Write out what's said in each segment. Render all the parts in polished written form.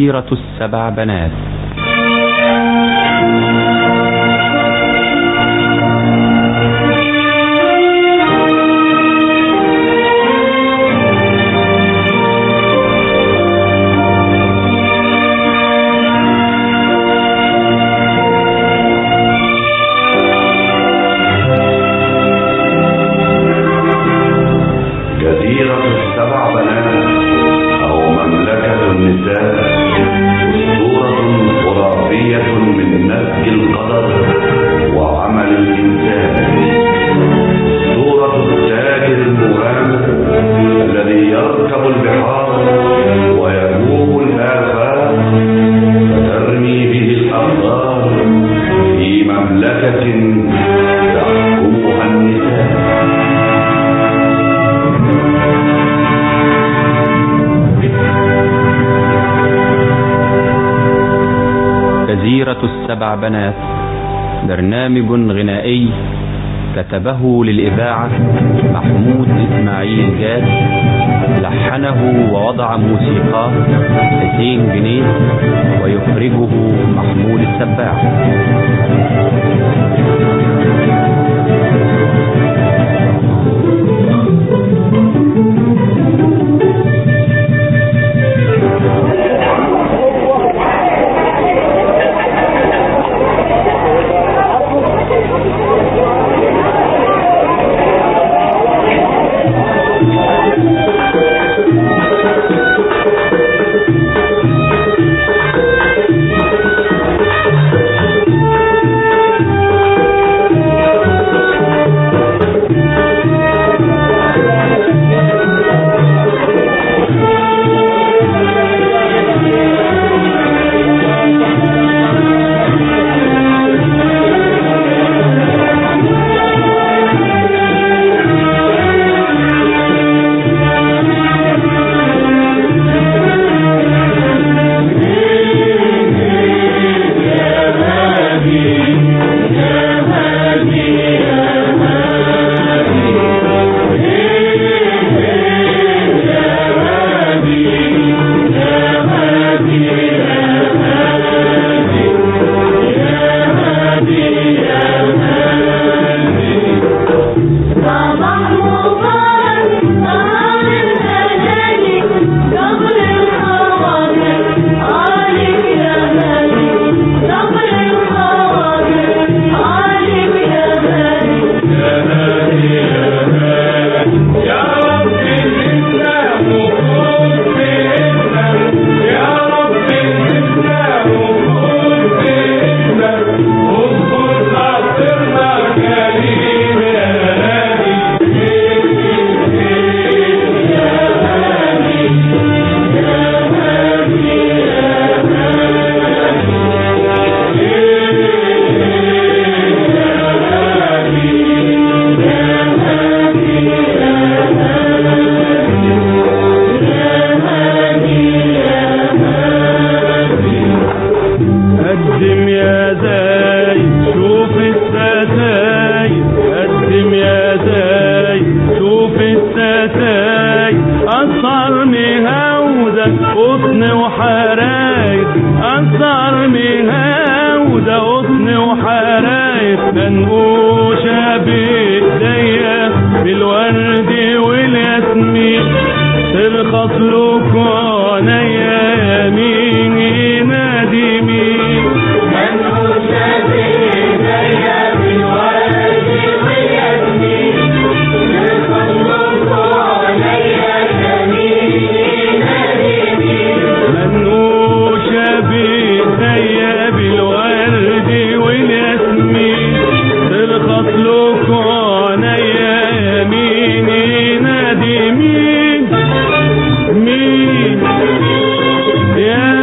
جزيرة السبع بنات. جزيرة السبع بنات أو مملكة النساء أسطورة خرافية من نسج القدر وعمل الإنسان. أسطورة التاجر المغامر الذي يركب البحار ويجوب الآفاق فترمي به الأقدار في مملكة تحكمها النساء. جزيرة السبع بنات برنامج غنائي كتبه للإذاعة محمود إسماعيل جاد، لحنه ووضع موسيقاه حسين جنيد، ويخرجه محمود السباع. Yeah.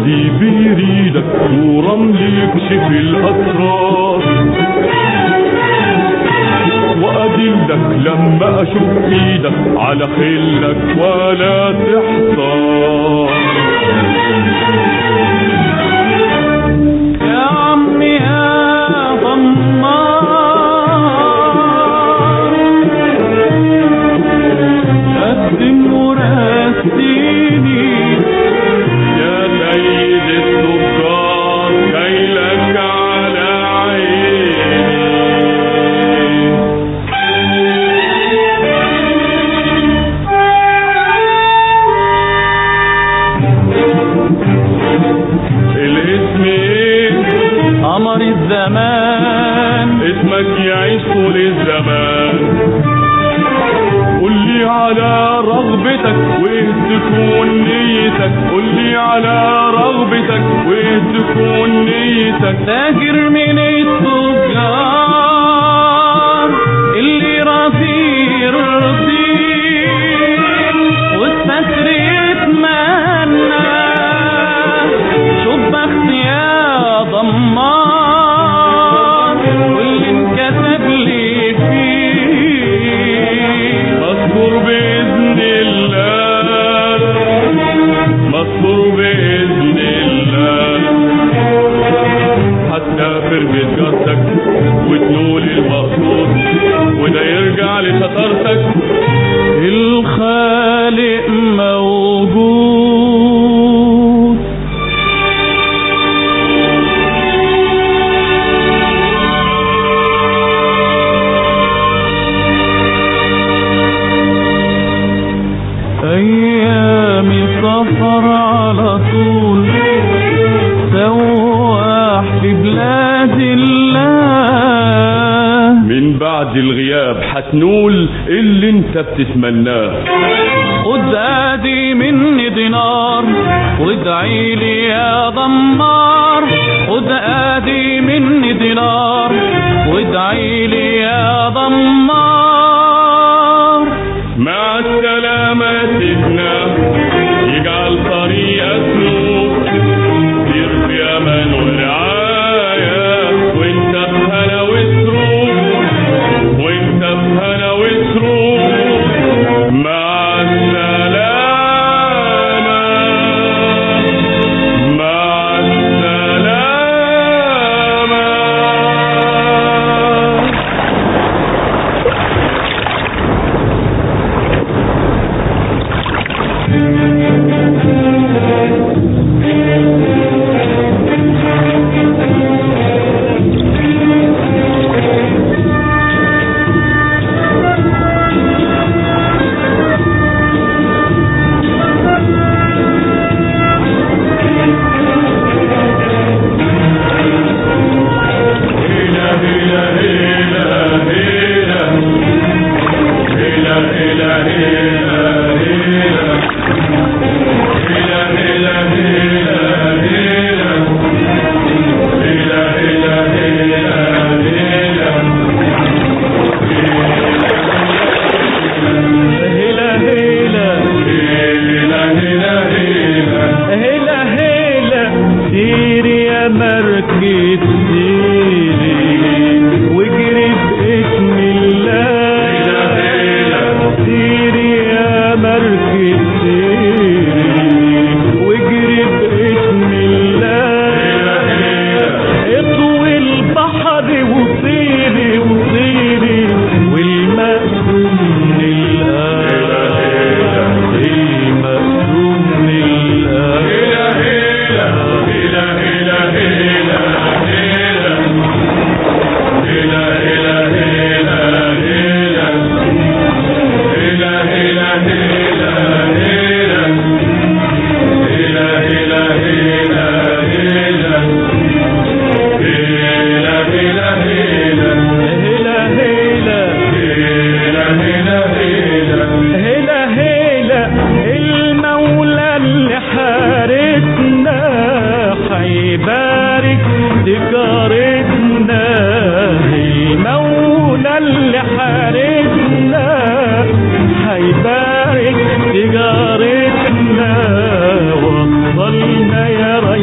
اللي بيريدك ورمل يكشف الأسرار، وأدلك لما أشوف إيدك على خلك ولا تحصر. يا عمي يا ضمار قدم وراسيني يا سيد السكر جايلك على عيني. الاسم ايه؟ قمر الزمان، اسمك يعيش طول الزمان. قولي على رغبتك وايه تكون نيتك، قولي على رغبتك وايه تكون نيتك. تاجر من التجار اللي راضي يرضيه والستر يتمنى، شوف بخت يا ضمار واللي انكتب لي فيه. مذكور بإذن الله، مذكور بإذن الله. هتسافر بتجارتك وتنول المقصود وده يرجع لشطارتك. الخالق موجود. أيامي سفر على طول سواح في بلاد الله، من بعد الغياب هتنول اللي انت بتتمناه. خد ادي مني دينار وادعي لي يا ضمار، خد ادي مني دينار وادعي لي يا ضمار. مع السلامة سيدنا يجعل طريقك نور، سير في امان ورعاية وانت بهنا وسرور، وانت بهنا وسرور. مع السلامة، مع السلامة. هيبارك تجارتنا وصلنا يا ريس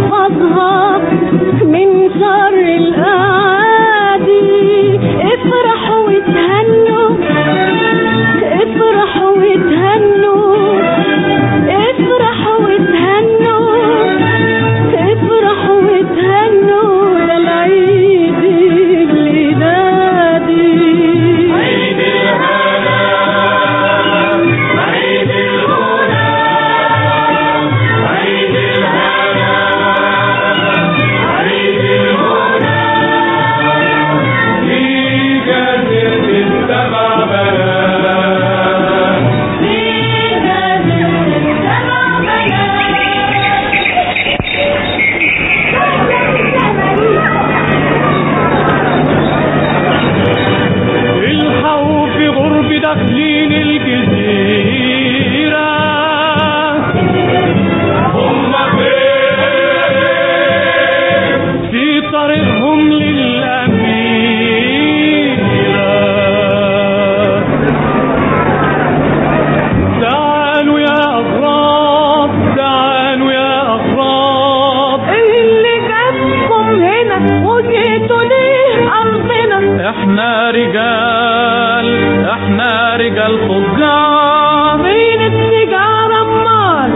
رجال، احنا رجال فجار. فين السيجارة امال؟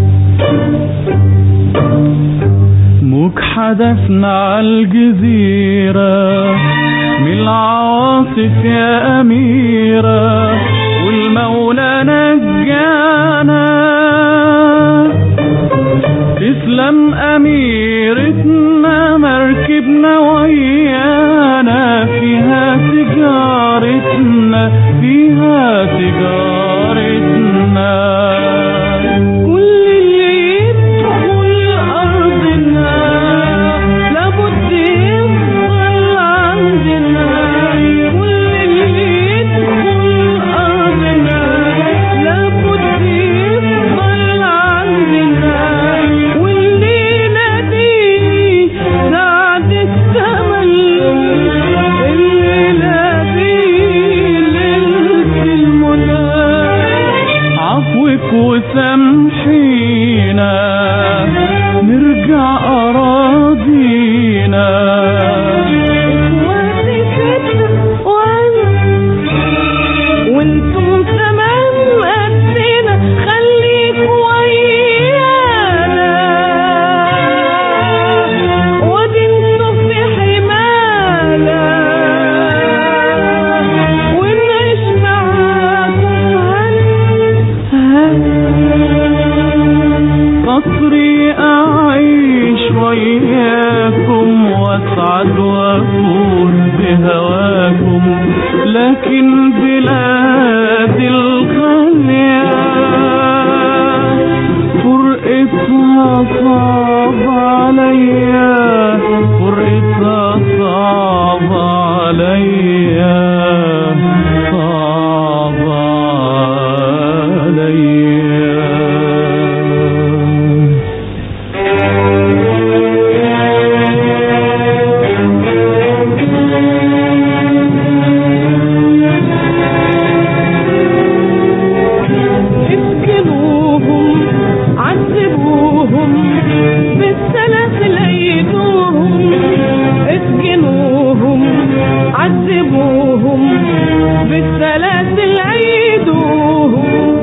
موج حدفنا عالجزيرة من العواصف يا أميرة، والمولى نجانا. تسلم أميرتنا مركبنا ويانا، فيها تجارتنا فيها تجارتنا. كل اللي يدخل أرضنا لابد يفضل عندنا. كل اللي يدخل أرضنا لابد يفضل عندنا. والليلة دي سعد الثمن، الليلة دي ليلة المنى. عفوك وسامحينا نرجع أراضينا. وادي فتنة وانتم زمان قدنا، خليكوا ويانا. وادي انتم في حمانا ونعيش معاكم قصري أعيش وياكم واسعد وافوز بهواكم، لكن بلاد الغالية فرقتها صعب عليا، فرقتها صعب عليا، صعب عليا. اسجنوهم عذبوهم بالسلاسل أيدوهم. اسجنوهم عذبوهم بالسلاسل أيدوهم.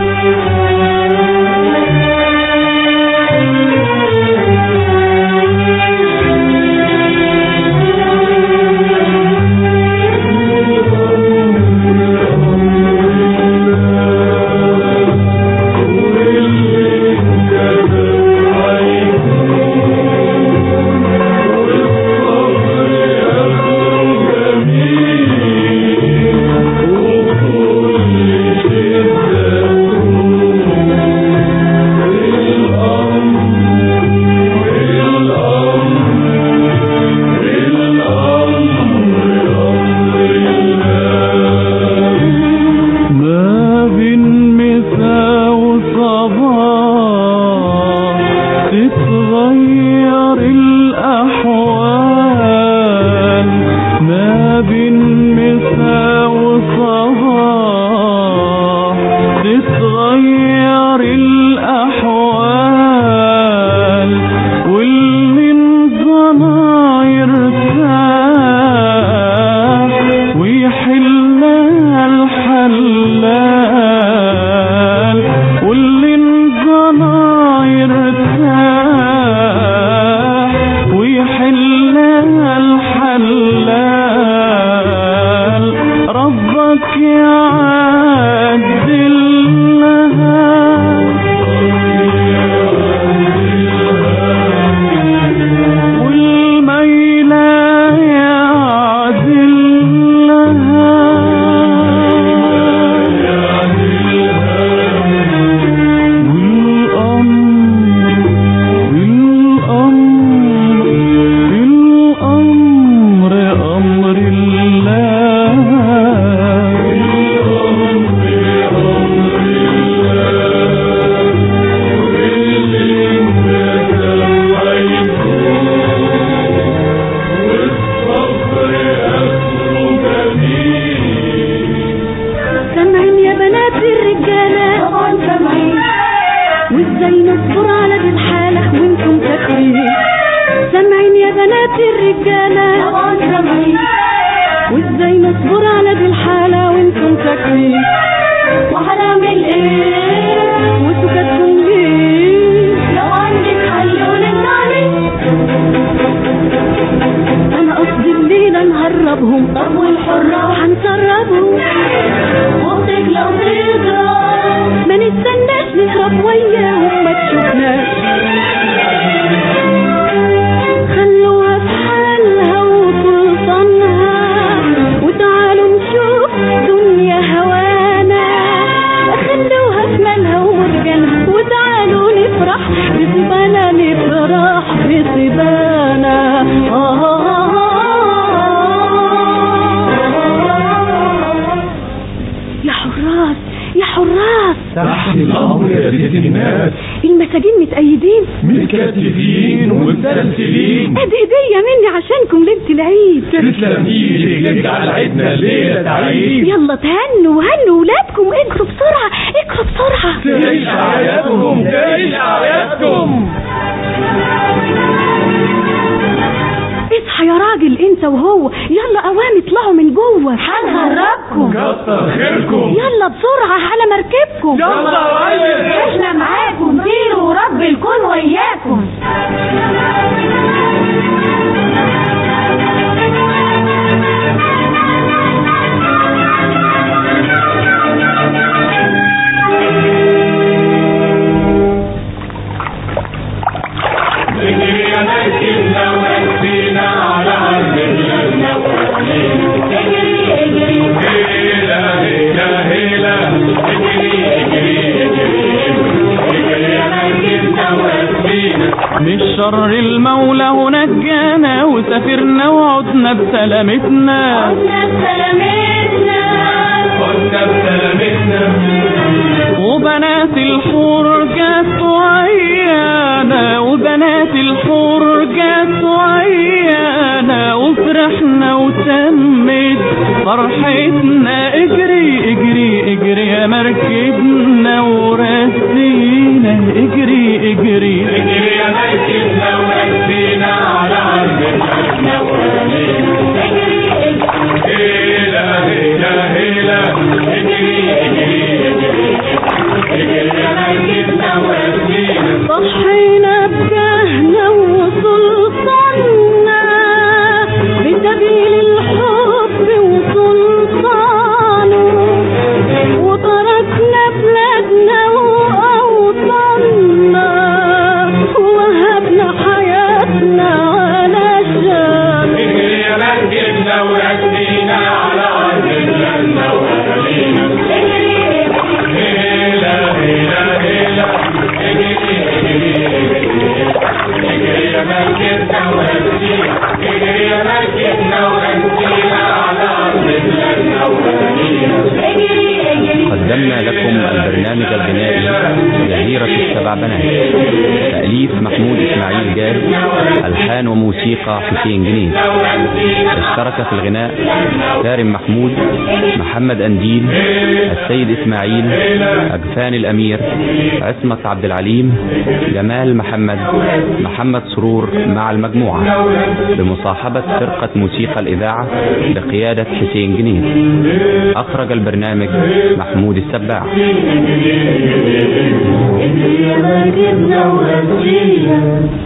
تتغير الأحوال، ما بين مساء وصباح تتغير الأحوال. واللي انظنى يرتاح ويحلها الحلال، واللي انظنى يرتاح بصبانا. يا حراس يا حراس، تحت الأمر يا ست الناس. المساجين متأيدين متكتفين ومتسلسلين. ادي هدية مني عشانكم ليلة العيد. تسلم ايدك، يجعل عيدنا الليلة سعيد. يلا تهنوا هنوا ولادكم، اجروا بسرعة اجروا بسرعة. تعيش أعيادكم تعيش أعيادكم. اصحى يا راجل انت وهو، يلا اوام اطلعوا من جوه هنهربكم. كتر خيركم. يلا بسرعة على مركبكم. يلا يا ريس، احنا معاكم، طيروا ورب الكون وياكم. من شر المولى ونجانا، وسافرنا وعدنا بسلامتنا. وبنات الحور جات وعيانا، وبنات الحور جات وعيانا، وفرحنا وتمت فرحتنا. اجري اجري اجري يا مركبنا ورسينا، اجري اجري اجري يا مركبنا ورسينا على عرضنا ورسينا. هيلا هيلا هيلا، اجري اجري اجري اجري يا مركبنا ورسينا. صحينا بجهنا وسلطاننا بسبيل الحب وسلطانه، وتركنا بلادنا وأوطاننا، ووهبنا حياتنا علشان. اجري يا مركبنا ورسينا على عرضنا ورسينا. هيلا هيلا هيلا، اجري اجري اجري يا مركبنا ورسينا. اجري يا مركبنا ورسينا على عرضنا ورسينا. قدمنا لكم البرنامج الغنائي جزيرة السبع بنات، تأليف محمود إسماعيل جاد، ألحان وموسيقى حسين جنيد. اشترك في الغناء كارم محمود، محمد أنديل، السيد إسماعيل، أجفان الأمير، عصمة عبد العليم، جمال محمد، محمد سرور مع المجموعة، بمصاحبة فرقة موسيقى الإذاعة بقيادة حسين جنيد. أخرج البرنامج محمود السباع.